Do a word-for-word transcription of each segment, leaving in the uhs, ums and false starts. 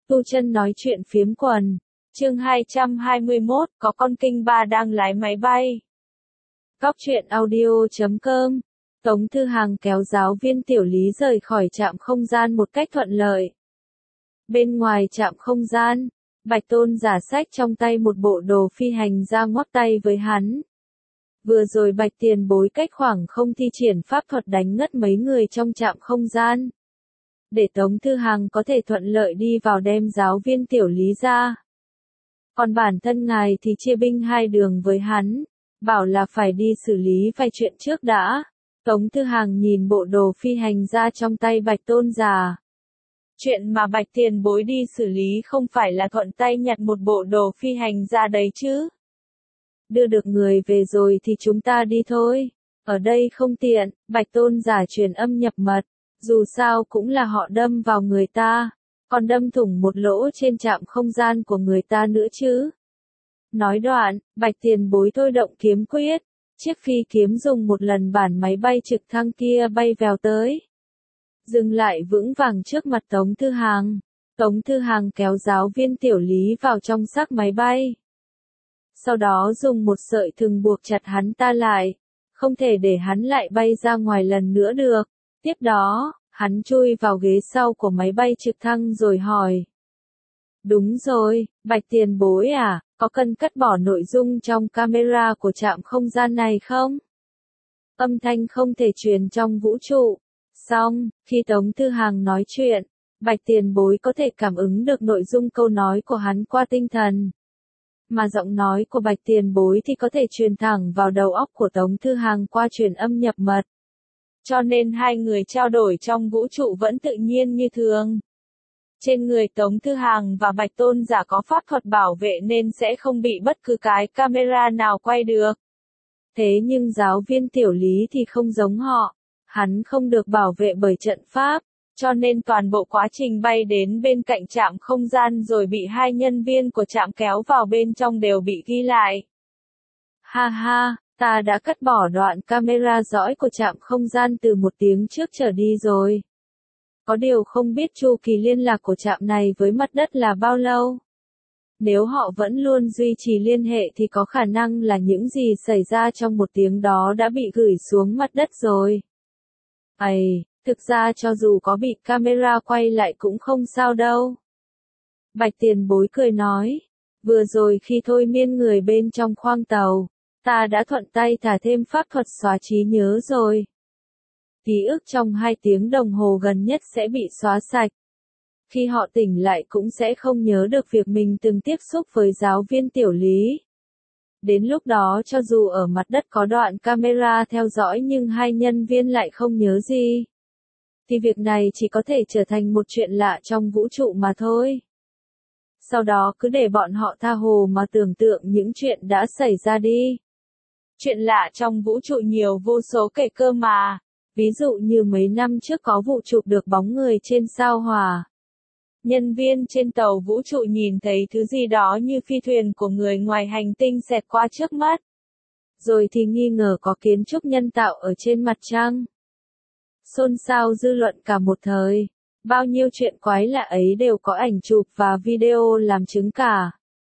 Tu Chân nói chuyện phiếm quần. Chương hai trăm hai mươi mốt, có con kinh ba đang lái máy bay. Góc truyện audio chấm com. Tống Thư Hằng kéo giáo viên tiểu lý rời khỏi trạm không gian một cách thuận lợi. Bên ngoài trạm không gian, Bạch Tôn giả xách trong tay một bộ đồ phi hành ra ngoắc tay với hắn. Vừa rồi Bạch Tiền Bối cách khoảng không thi triển pháp thuật đánh ngất mấy người trong trạm không gian. Để Tống Thư Hằng có thể thuận lợi đi vào đem giáo viên tiểu lý ra. Còn bản thân ngài thì chia binh hai đường với hắn, bảo là phải đi xử lý vài chuyện trước đã. Tống Thư Hằng nhìn bộ đồ phi hành ra trong tay Bạch Tôn giả. Chuyện mà Bạch Tiền Bối đi xử lý không phải là thuận tay nhặt một bộ đồ phi hành ra đấy chứ. Đưa được người về rồi thì chúng ta đi thôi. Ở đây không tiện, Bạch Tôn giả truyền âm nhập mật. Dù sao cũng là họ đâm vào người ta, còn đâm thủng một lỗ trên trạm không gian của người ta nữa chứ. Nói đoạn, Bạch Tiền Bối thôi động kiếm quyết, chiếc phi kiếm dùng một lần bản máy bay trực thăng kia bay vèo tới. Dừng lại vững vàng trước mặt Tống Thư Hằng. Tống Thư Hằng kéo giáo viên tiểu lý vào trong xác máy bay. Sau đó dùng một sợi thừng buộc chặt hắn ta lại, không thể để hắn lại bay ra ngoài lần nữa được. Tiếp đó, hắn chui vào ghế sau của máy bay trực thăng rồi hỏi. Đúng rồi, Bạch Tiền Bối à, có cần cắt bỏ nội dung trong camera của trạm không gian này không? Âm thanh không thể truyền trong vũ trụ. Xong, khi Tống Thư Hằng nói chuyện, Bạch Tiền Bối có thể cảm ứng được nội dung câu nói của hắn qua tinh thần. Mà giọng nói của Bạch Tiền Bối thì có thể truyền thẳng vào đầu óc của Tống Thư Hằng qua truyền âm nhập mật. Cho nên hai người trao đổi trong vũ trụ vẫn tự nhiên như thường. Trên người Tống Thư Hằng và Bạch Tôn giả có pháp thuật bảo vệ nên sẽ không bị bất cứ cái camera nào quay được. Thế nhưng giáo viên tiểu lý thì không giống họ. Hắn không được bảo vệ bởi trận pháp, cho nên toàn bộ quá trình bay đến bên cạnh trạm không gian rồi bị hai nhân viên của trạm kéo vào bên trong đều bị ghi lại. Ha ha, ta đã cắt bỏ đoạn camera dõi của trạm không gian từ một tiếng trước trở đi rồi. Có điều không biết chu kỳ liên lạc của trạm này với mặt đất là bao lâu. Nếu họ vẫn luôn duy trì liên hệ thì có khả năng là những gì xảy ra trong một tiếng đó đã bị gửi xuống mặt đất rồi. Ây, thực ra cho dù có bị camera quay lại cũng không sao đâu. Bạch Tiền Bối cười nói, vừa rồi khi thôi miên người bên trong khoang tàu, ta đã thuận tay thả thêm pháp thuật xóa trí nhớ rồi. Ký ức trong hai tiếng đồng hồ gần nhất sẽ bị xóa sạch. Khi họ tỉnh lại cũng sẽ không nhớ được việc mình từng tiếp xúc với giáo viên tiểu lý. Đến lúc đó cho dù ở mặt đất có đoạn camera theo dõi nhưng hai nhân viên lại không nhớ gì, thì việc này chỉ có thể trở thành một chuyện lạ trong vũ trụ mà thôi. Sau đó cứ để bọn họ tha hồ mà tưởng tượng những chuyện đã xảy ra đi. Chuyện lạ trong vũ trụ nhiều vô số kể cơ mà. Ví dụ như mấy năm trước có vụ chụp được bóng người trên sao Hỏa. Nhân viên trên tàu vũ trụ nhìn thấy thứ gì đó như phi thuyền của người ngoài hành tinh xẹt qua trước mắt. Rồi thì nghi ngờ có kiến trúc nhân tạo ở trên mặt trăng. Xôn xao dư luận cả một thời. Bao nhiêu chuyện quái lạ ấy đều có ảnh chụp và video làm chứng cả.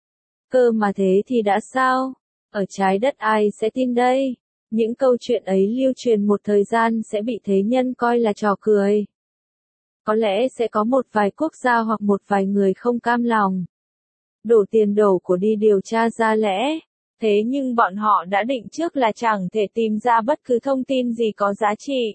Cơ mà thế thì đã sao? Ở trái đất ai sẽ tin đây? Những câu chuyện ấy lưu truyền một thời gian sẽ bị thế nhân coi là trò cười. Có lẽ sẽ có một vài quốc gia hoặc một vài người không cam lòng. Đổ tiền đổ của đi điều tra ra lẽ. Thế nhưng bọn họ đã định trước là chẳng thể tìm ra bất cứ thông tin gì có giá trị.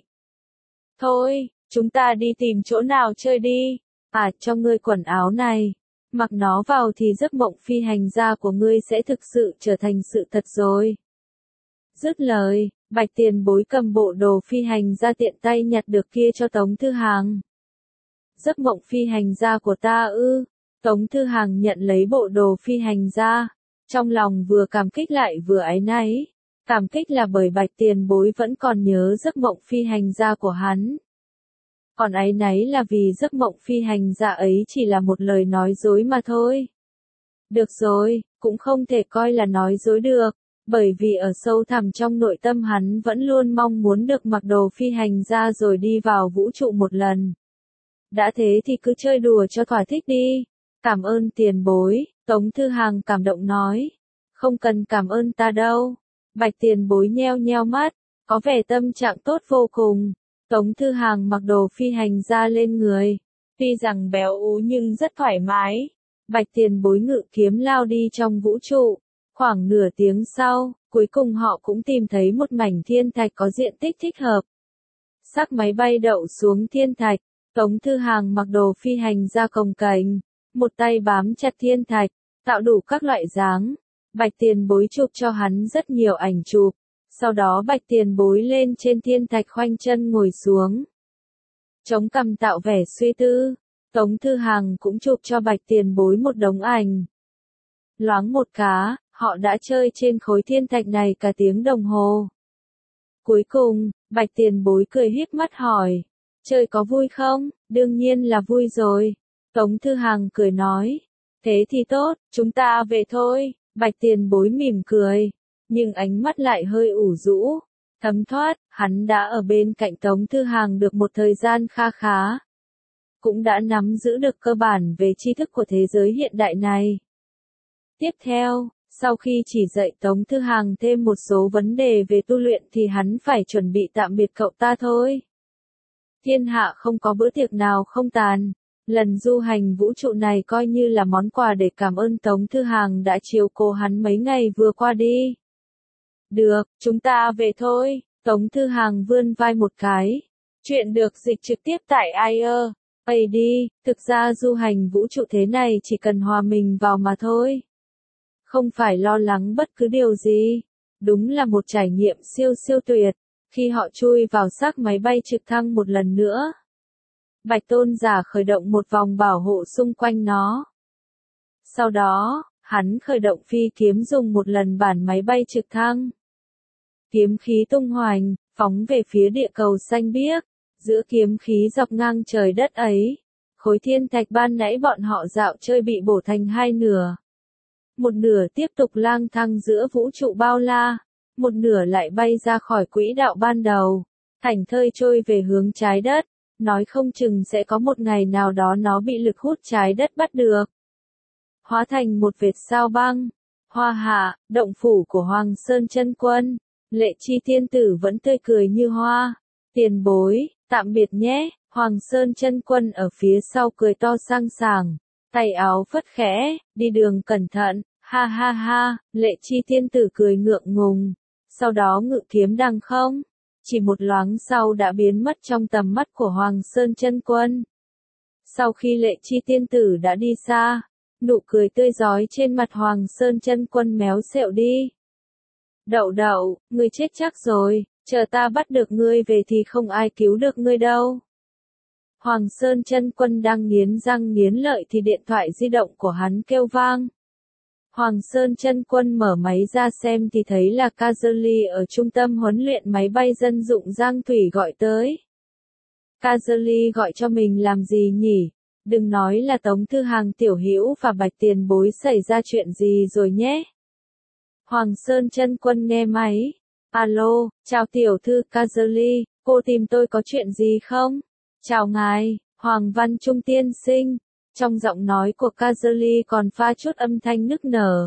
Thôi, chúng ta đi tìm chỗ nào chơi đi. À, cho ngươi quần áo này. Mặc nó vào thì giấc mộng phi hành gia của ngươi sẽ thực sự trở thành sự thật rồi. Dứt lời, Bạch Tiền Bối cầm bộ đồ phi hành gia tiện tay nhặt được kia cho Tống Thư Hằng. Giấc mộng phi hành gia của ta ư? Tống Thư Hằng nhận lấy bộ đồ phi hành gia, trong lòng vừa cảm kích lại vừa áy náy. Cảm kích là bởi Bạch Tiền Bối vẫn còn nhớ giấc mộng phi hành gia của hắn. Còn áy náy là vì giấc mộng phi hành gia ấy chỉ là một lời nói dối mà thôi. Được rồi, cũng không thể coi là nói dối được. Bởi vì ở sâu thẳm trong nội tâm hắn vẫn luôn mong muốn được mặc đồ phi hành gia rồi đi vào vũ trụ một lần. Đã thế thì cứ chơi đùa cho thỏa thích đi. Cảm ơn tiền bối, Tống Thư Hàng cảm động nói. Không cần cảm ơn ta đâu. Bạch tiền bối nheo nheo mắt, có vẻ tâm trạng tốt vô cùng. Tống Thư Hàng mặc đồ phi hành ra lên người. Tuy rằng béo ú nhưng rất thoải mái. Bạch tiền bối ngự kiếm lao đi trong vũ trụ. Khoảng nửa tiếng sau, cuối cùng họ cũng tìm thấy một mảnh thiên thạch có diện tích thích hợp. Xác máy bay đậu xuống thiên thạch, Tống Thư Hàng mặc đồ phi hành ra cồng kềnh, một tay bám chặt thiên thạch, tạo đủ các loại dáng. Bạch tiền bối chụp cho hắn rất nhiều ảnh chụp, sau đó bạch tiền bối lên trên thiên thạch khoanh chân ngồi xuống. Chống cằm tạo vẻ suy tư, Tống Thư Hàng cũng chụp cho bạch tiền bối một đống ảnh. Loáng một cá, họ đã chơi trên khối thiên thạch này cả tiếng đồng hồ. Cuối cùng, bạch tiền bối cười híp mắt hỏi, chơi có vui không? Đương nhiên là vui rồi. Tống Thư Hàng cười nói, thế thì tốt, chúng ta về thôi. Bạch tiền bối mỉm cười, nhưng ánh mắt lại hơi ủ rũ. Thấm thoát, hắn đã ở bên cạnh Tống Thư Hàng được một thời gian kha khá. Cũng đã nắm giữ được cơ bản về tri thức của thế giới hiện đại này. Tiếp theo, sau khi chỉ dạy Tống Thư Hàng thêm một số vấn đề về tu luyện thì hắn phải chuẩn bị tạm biệt cậu ta thôi. Thiên hạ không có bữa tiệc nào không tàn. Lần du hành vũ trụ này coi như là món quà để cảm ơn Tống Thư Hàng đã chiều cố hắn mấy ngày vừa qua đi. Được, chúng ta về thôi. Tống Thư Hàng vươn vai một cái. Chuyện được dịch trực tiếp tại i a pay đi, thực ra du hành vũ trụ thế này chỉ cần hòa mình vào mà thôi. Không phải lo lắng bất cứ điều gì. Đúng là một trải nghiệm siêu siêu tuyệt, khi họ chui vào xác máy bay trực thăng một lần nữa. Bạch Tôn giả khởi động một vòng bảo hộ xung quanh nó. Sau đó, hắn khởi động phi kiếm dùng một lần bản máy bay trực thăng. Kiếm khí tung hoành, phóng về phía địa cầu xanh biếc. Giữa kiếm khí dọc ngang trời đất ấy, khối thiên thạch ban nãy bọn họ dạo chơi bị bổ thành hai nửa. Một nửa tiếp tục lang thang giữa vũ trụ bao la, một nửa lại bay ra khỏi quỹ đạo ban đầu, thảnh thơi trôi về hướng trái đất. Nói không chừng sẽ có một ngày nào đó nó bị lực hút trái đất bắt được. Hóa thành một vệt sao băng. Hoa Hạ, động phủ của Hoàng Sơn Chân Quân. Lệ Chi tiên tử vẫn tươi cười như hoa. Tiền bối, tạm biệt nhé. Hoàng Sơn Chân Quân ở phía sau cười to sang sảng. Tay áo phất khẽ, đi đường cẩn thận. Ha ha ha, Lệ Chi tiên tử cười ngượng ngùng. Sau đó ngự kiếm đằng không. Chỉ một loáng sau đã biến mất trong tầm mắt của Hoàng Sơn Chân Quân. Sau khi Lệ Chi tiên tử đã đi xa, nụ cười tươi rói trên mặt Hoàng Sơn Chân Quân méo xẹo đi. Đậu đậu, ngươi chết chắc rồi, chờ ta bắt được ngươi về thì không ai cứu được ngươi đâu. Hoàng Sơn Chân Quân đang nghiến răng nghiến lợi thì điện thoại di động của hắn kêu vang. Hoàng Sơn Chân Quân mở máy ra xem thì thấy là Kazali ở trung tâm huấn luyện máy bay dân dụng Giang Thủy gọi tới. Kazali gọi cho mình làm gì nhỉ? Đừng nói là Tống Thư Hàng tiểu hữu và Bạch tiền bối xảy ra chuyện gì rồi nhé. Hoàng Sơn Chân Quân nghe máy. Alo, chào tiểu thư Kazali, cô tìm tôi có chuyện gì không? Chào ngài, Hoàng Văn Trung tiên sinh. Trong giọng nói của Kazali còn pha chút âm thanh nức nở.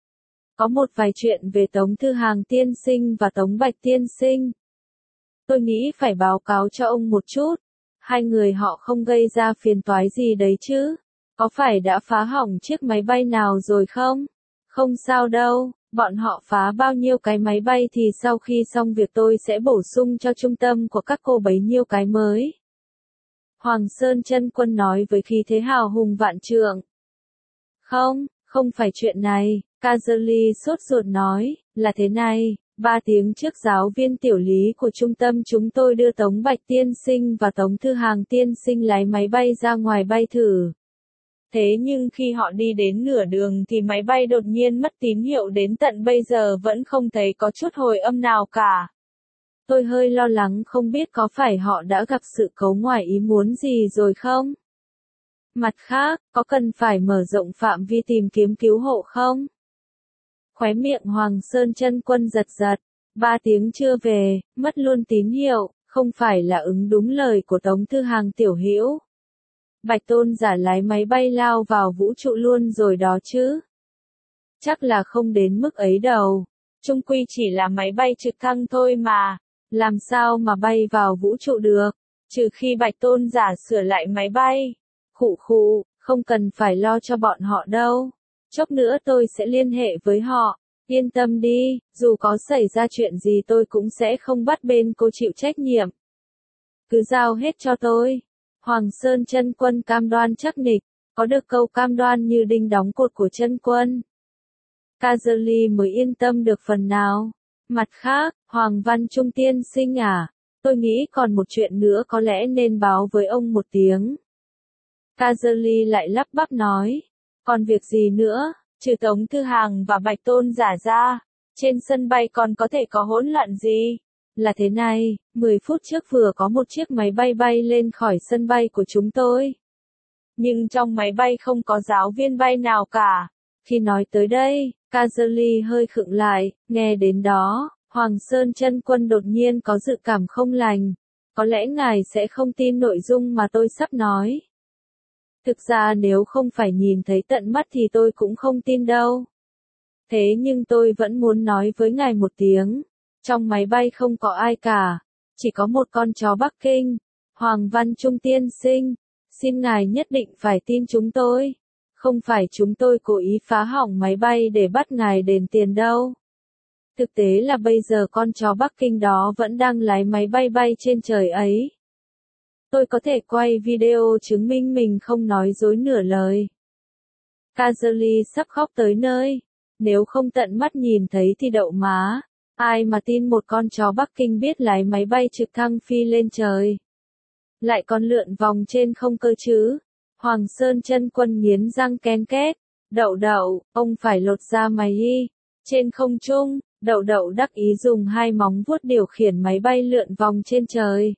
Có một vài chuyện về Tống Thư Hàng tiên sinh và Tống Bạch tiên sinh. Tôi nghĩ phải báo cáo cho ông một chút. Hai người họ không gây ra phiền toái gì đấy chứ? Có phải đã phá hỏng chiếc máy bay nào rồi không? Không sao đâu, bọn họ phá bao nhiêu cái máy bay thì sau khi xong việc tôi sẽ bổ sung cho trung tâm của các cô bấy nhiêu cái mới. Hoàng Sơn Chân Quân nói với khí thế hào hùng vạn trượng. Không, không phải chuyện này, Kazali sốt ruột nói, là thế này, ba tiếng trước giáo viên tiểu lý của trung tâm chúng tôi đưa Tống Bạch tiên sinh và Tống Thư Hàng tiên sinh lái máy bay ra ngoài bay thử. Thế nhưng khi họ đi đến nửa đường thì máy bay đột nhiên mất tín hiệu, đến tận bây giờ vẫn không thấy có chút hồi âm nào cả. Tôi hơi lo lắng không biết có phải họ đã gặp sự cố ngoài ý muốn gì rồi không? Mặt khác, có cần phải mở rộng phạm vi tìm kiếm cứu hộ không? Khóe miệng Hoàng Sơn Chân Quân giật giật, ba tiếng chưa về, mất luôn tín hiệu, không phải là ứng đúng lời của Tống Thư Hàng tiểu hữu. Bạch Tôn giả lái máy bay lao vào vũ trụ luôn rồi đó chứ. Chắc là không đến mức ấy đâu. Chung quy chỉ là máy bay trực thăng thôi mà. Làm sao mà bay vào vũ trụ được? Trừ khi Bạch Tôn giả sửa lại máy bay. Khụ khụ, không cần phải lo cho bọn họ đâu. Chốc nữa tôi sẽ liên hệ với họ. Yên tâm đi, dù có xảy ra chuyện gì tôi cũng sẽ không bắt bên cô chịu trách nhiệm. Cứ giao hết cho tôi. Hoàng Sơn Chân Quân cam đoan chắc nịch, có được câu cam đoan như đinh đóng cột của Chân Quân. Kazali mới yên tâm được phần nào. Mặt khác, Hoàng Văn Trung tiên sinh à, tôi nghĩ còn một chuyện nữa có lẽ nên báo với ông một tiếng. Kazali lại lắp bắp nói, còn việc gì nữa, trừ Tống Thư Hàng và Bạch Tôn giả ra, trên sân bay còn có thể có hỗn loạn gì? Là thế này, mười phút trước vừa có một chiếc máy bay bay lên khỏi sân bay của chúng tôi. Nhưng trong máy bay không có giáo viên bay nào cả. Khi nói tới đây, Kazali hơi khựng lại, nghe đến đó, Hoàng Sơn Chân Quân đột nhiên có dự cảm không lành. Có lẽ ngài sẽ không tin nội dung mà tôi sắp nói. Thực ra nếu không phải nhìn thấy tận mắt thì tôi cũng không tin đâu. Thế nhưng tôi vẫn muốn nói với ngài một tiếng. Trong máy bay không có ai cả. Chỉ có một con chó Bắc Kinh. Hoàng Văn Trung tiên sinh. Xin ngài nhất định phải tin chúng tôi. Không phải chúng tôi cố ý phá hỏng máy bay để bắt ngài đền tiền đâu. Thực tế là bây giờ con chó Bắc Kinh đó vẫn đang lái máy bay bay trên trời ấy. Tôi có thể quay video chứng minh mình không nói dối nửa lời. Kazali sắp khóc tới nơi. Nếu không tận mắt nhìn thấy thì đậu má. Ai mà tin một con chó Bắc Kinh biết lái máy bay trực thăng phi lên trời. Lại còn lượn vòng trên không cơ chứ. Hoàng Sơn Chân Quân nghiến răng ken két. Đậu đậu, ông phải lột da mày đi. Trên không trung, đậu đậu đắc ý dùng hai móng vuốt điều khiển máy bay lượn vòng trên trời.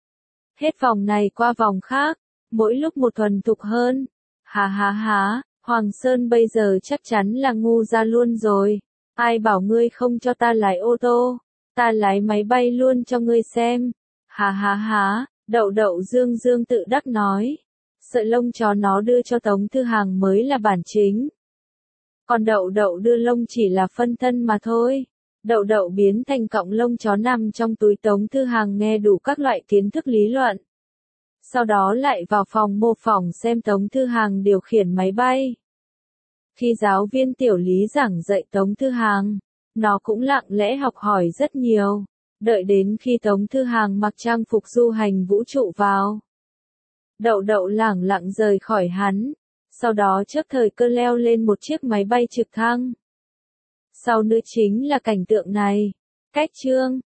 Hết vòng này qua vòng khác, mỗi lúc một thuần thục hơn. Hà hà hà, Hoàng Sơn bây giờ chắc chắn là ngu ra luôn rồi. Ai bảo ngươi không cho ta lái ô tô, ta lái máy bay luôn cho ngươi xem. Hà hà hà, đậu đậu dương dương tự đắc nói. Sợi lông chó nó đưa cho Tống Thư Hàng mới là bản chính. Còn đậu đậu đưa lông chỉ là phân thân mà thôi. Đậu đậu biến thành cọng lông chó nằm trong túi Tống Thư Hàng nghe đủ các loại kiến thức lý luận. Sau đó lại vào phòng mô phỏng xem Tống Thư Hàng điều khiển máy bay. Khi giáo viên tiểu lý giảng dạy Tống Thư Hàng, nó cũng lặng lẽ học hỏi rất nhiều. Đợi đến khi Tống Thư Hàng mặc trang phục du hành vũ trụ vào. Đậu đậu lẳng lặng rời khỏi hắn. Sau đó trước thời cơ leo lên một chiếc máy bay trực thăng. Sau nữa chính là cảnh tượng này. Cách chương